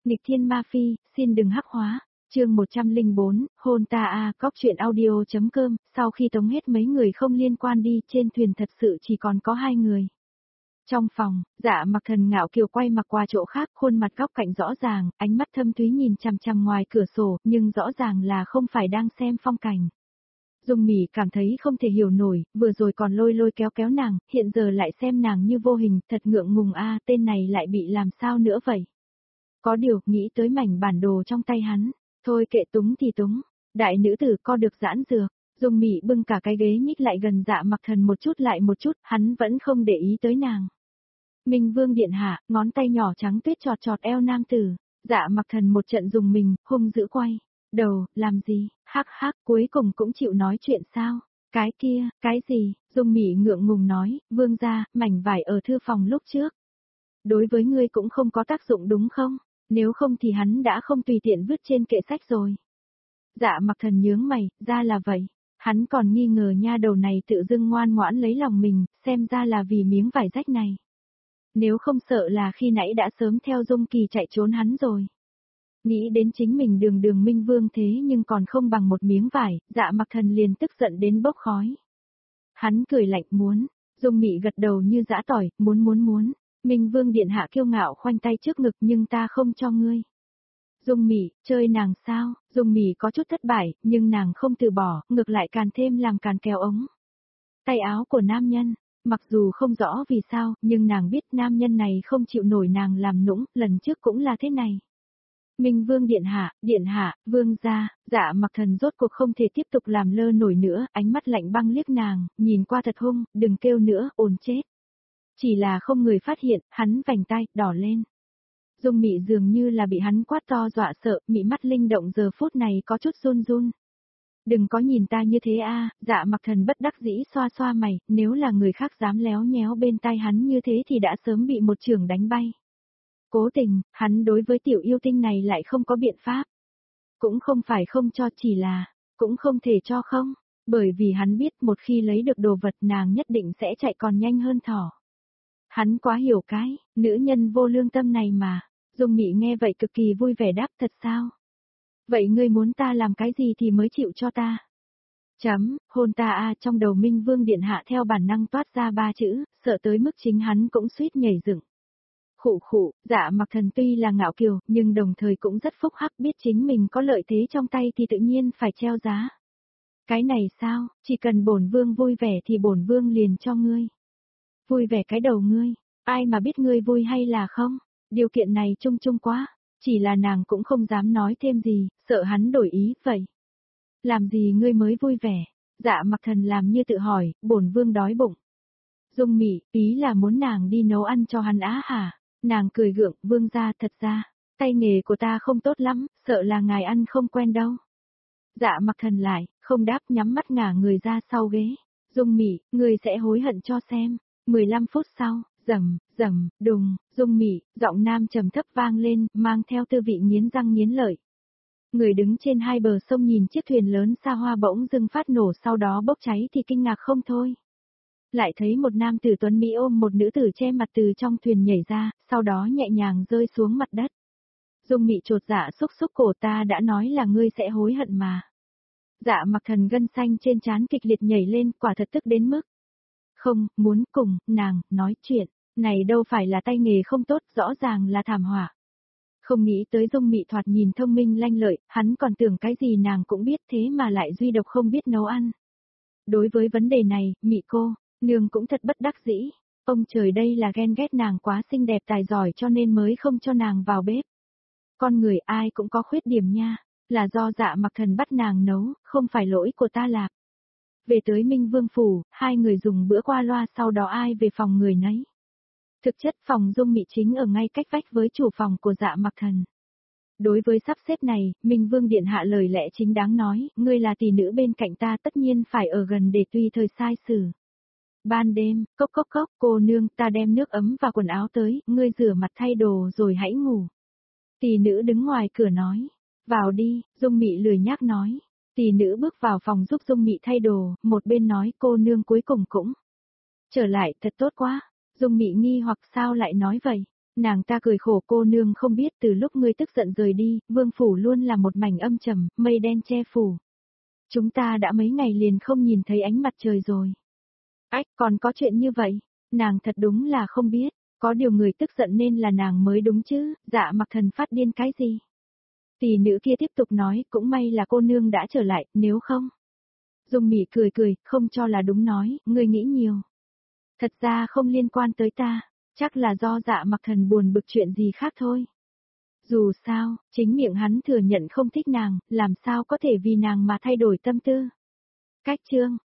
Nghịch thiên ma phi, xin đừng hắc hóa. Chương 104, hôn ta a, cóc truyện audio.com. Sau khi tống hết mấy người không liên quan đi, trên thuyền thật sự chỉ còn có 2 người. Trong phòng, Dạ Mặc Thần ngạo kiều quay mặt qua chỗ khác, khuôn mặt góc cạnh rõ ràng, ánh mắt thâm thúy nhìn chằm chằm ngoài cửa sổ, nhưng rõ ràng là không phải đang xem phong cảnh. Dung Mị cảm thấy không thể hiểu nổi, vừa rồi còn lôi lôi kéo kéo nàng, hiện giờ lại xem nàng như vô hình, thật ngượng ngùng a, tên này lại bị làm sao nữa vậy? Có điều, nghĩ tới mảnh bản đồ trong tay hắn, thôi kệ túng thì túng, đại nữ tử co được giãn dược. Dung Mị bưng cả cái ghế nhích lại gần Dạ Mặc Thần một chút lại một chút, hắn vẫn không để ý tới nàng. Minh Vương điện hạ, ngón tay nhỏ trắng tuyết chọt chọt eo nam tử. Dạ Mặc Thần một trận dùng mình, hung dữ quay đầu, làm gì? Hắc hắc, cuối cùng cũng chịu nói chuyện sao? Cái kia, cái gì? Dung Mị ngượng ngùng nói, vương gia, mảnh vải ở thư phòng lúc trước. Đối với ngươi cũng không có tác dụng đúng không? Nếu không thì hắn đã không tùy tiện vứt trên kệ sách rồi. Dạ Mặc Thần nhướng mày, ra là vậy. Hắn còn nghi ngờ nha đầu này tự dưng ngoan ngoãn lấy lòng mình, xem ra là vì miếng vải rách này. Nếu không sợ là khi nãy đã sớm theo Dung Kỳ chạy trốn hắn rồi. Nghĩ đến chính mình đường minh vương thế nhưng còn không bằng một miếng vải, Dạ Mặc Thần liền tức giận đến bốc khói. Hắn cười lạnh muốn, Dung Mị gật đầu như giã tỏi, muốn. Minh Vương điện hạ kiêu ngạo khoanh tay trước ngực nhưng ta không cho ngươi. Dung Mị, chơi nàng sao? Dung Mị có chút thất bại, nhưng nàng không từ bỏ, ngược lại càng thêm làm càn kéo ống. Tay áo của nam nhân, mặc dù không rõ vì sao, nhưng nàng biết nam nhân này không chịu nổi nàng làm nũng, lần trước cũng là thế này. Minh Vương điện hạ, vương gia. Dạ Mặc Thần rốt cuộc không thể tiếp tục làm lơ nổi nữa, ánh mắt lạnh băng liếc nàng, nhìn qua thật hung, đừng kêu nữa, ồn chết. Chỉ là không người phát hiện, hắn vành tay, đỏ lên. Dung Mị dường như là bị hắn quát to dọa sợ, mị mắt linh động giờ phút này có chút run run. Đừng có nhìn ta như thế a. Dạ Mặc Thần bất đắc dĩ xoa xoa mày, nếu là người khác dám léo nhéo bên tai hắn như thế thì đã sớm bị một chưởng đánh bay. Cố tình, hắn đối với tiểu yêu tinh này lại không có biện pháp. Cũng không phải không cho, chỉ là, cũng không thể cho không, bởi vì hắn biết một khi lấy được đồ vật nàng nhất định sẽ chạy còn nhanh hơn thỏ. Hắn quá hiểu cái, nữ nhân vô lương tâm này mà. Dung Mị nghe vậy cực kỳ vui vẻ đáp, thật sao? Vậy ngươi muốn ta làm cái gì thì mới chịu cho ta? Hôn ta a. Trong đầu Minh Vương điện hạ theo bản năng toát ra 3 chữ, sợ tới mức chính hắn cũng suýt nhảy dựng. Khụ, Dạ Mặc Thần tuy là ngạo kiều, nhưng đồng thời cũng rất phúc hắc, biết chính mình có lợi thế trong tay thì tự nhiên phải treo giá. Cái này sao, chỉ cần bổn vương vui vẻ thì bổn vương liền cho ngươi. Vui vẻ cái đầu ngươi, ai mà biết ngươi vui hay là không, điều kiện này chung chung quá, chỉ là nàng cũng không dám nói thêm gì, sợ hắn đổi ý, vậy. Làm gì ngươi mới vui vẻ? Dạ Mặc Thần làm như tự hỏi, bổn vương đói bụng. Dung Mị, ý là muốn nàng đi nấu ăn cho hắn á hả? Nàng cười gượng, vương gia, thật ra, tay nghề của ta không tốt lắm, sợ là ngài ăn không quen đâu. Dạ Mặc Thần lại, không đáp, nhắm mắt ngả người ra sau ghế. Dung Mị, ngươi sẽ hối hận cho xem. 15 phút sau, đùng, Dung Mị, giọng nam trầm thấp vang lên, mang theo tư vị nghiến răng nghiến lợi. Người đứng trên hai bờ sông nhìn chiếc thuyền lớn xa hoa bỗng dưng phát nổ sau đó bốc cháy thì kinh ngạc không thôi. Lại thấy một nam tử tuấn mỹ ôm một nữ tử che mặt từ trong thuyền nhảy ra, sau đó nhẹ nhàng rơi xuống mặt đất. Dung Mị chột dạ xúc cổ, ta đã nói là ngươi sẽ hối hận mà. Dạ Mặc Thần gân xanh trên trán kịch liệt nhảy lên, quả thật tức đến mức. Không, muốn cùng, nàng, nói chuyện, này đâu phải là tay nghề không tốt, rõ ràng là thảm họa. Không nghĩ tới Dung Mị thoạt nhìn thông minh lanh lợi, hắn còn tưởng cái gì nàng cũng biết thế mà lại duy độc không biết nấu ăn. Đối với vấn đề này, Mị cô, nương cũng thật bất đắc dĩ, ông trời đây là ghen ghét nàng quá xinh đẹp tài giỏi cho nên mới không cho nàng vào bếp. Con người ai cũng có khuyết điểm nha, là do Dạ Mặc Thần bắt nàng nấu, không phải lỗi của ta lạc. Về tới Minh Vương phủ, 2 người dùng bữa qua loa sau đó ai về phòng người nấy. Thực chất phòng Dung Mị chính ở ngay cách vách với chủ phòng của Dạ Mặc Thần. Đối với sắp xếp này, Minh Vương điện hạ lời lẽ chính đáng nói, ngươi là tỷ nữ bên cạnh ta tất nhiên phải ở gần để tùy thời sai xử. Ban đêm, cốc, cô nương, ta đem nước ấm và quần áo tới, ngươi rửa mặt thay đồ rồi hãy ngủ. Tỷ nữ đứng ngoài cửa nói, vào đi, Dung Mị lười nhác nói. Tỷ nữ bước vào phòng giúp Dung Mị thay đồ, một bên nói cô nương cuối cùng cũng trở lại, thật tốt quá. Dung Mị nghi hoặc sao lại nói vậy? Nàng ta cười khổ, cô nương không biết từ lúc ngươi tức giận rời đi, vương phủ luôn là một mảnh âm trầm, mây đen che phủ. Chúng ta đã mấy ngày liền không nhìn thấy ánh mặt trời rồi. Ách, còn có chuyện như vậy? Nàng thật đúng là không biết, có điều người tức giận nên là nàng mới đúng chứ, Dạ Mặc Thần phát điên cái gì? Tỷ nữ kia tiếp tục nói, cũng may là cô nương đã trở lại, nếu không. Dung Mị cười cười, không cho là đúng nói, ngươi nghĩ nhiều. Thật ra không liên quan tới ta, chắc là do Dạ Mặc Thần buồn bực chuyện gì khác thôi. Dù sao, chính miệng hắn thừa nhận không thích nàng, làm sao có thể vì nàng mà thay đổi tâm tư. Cách chương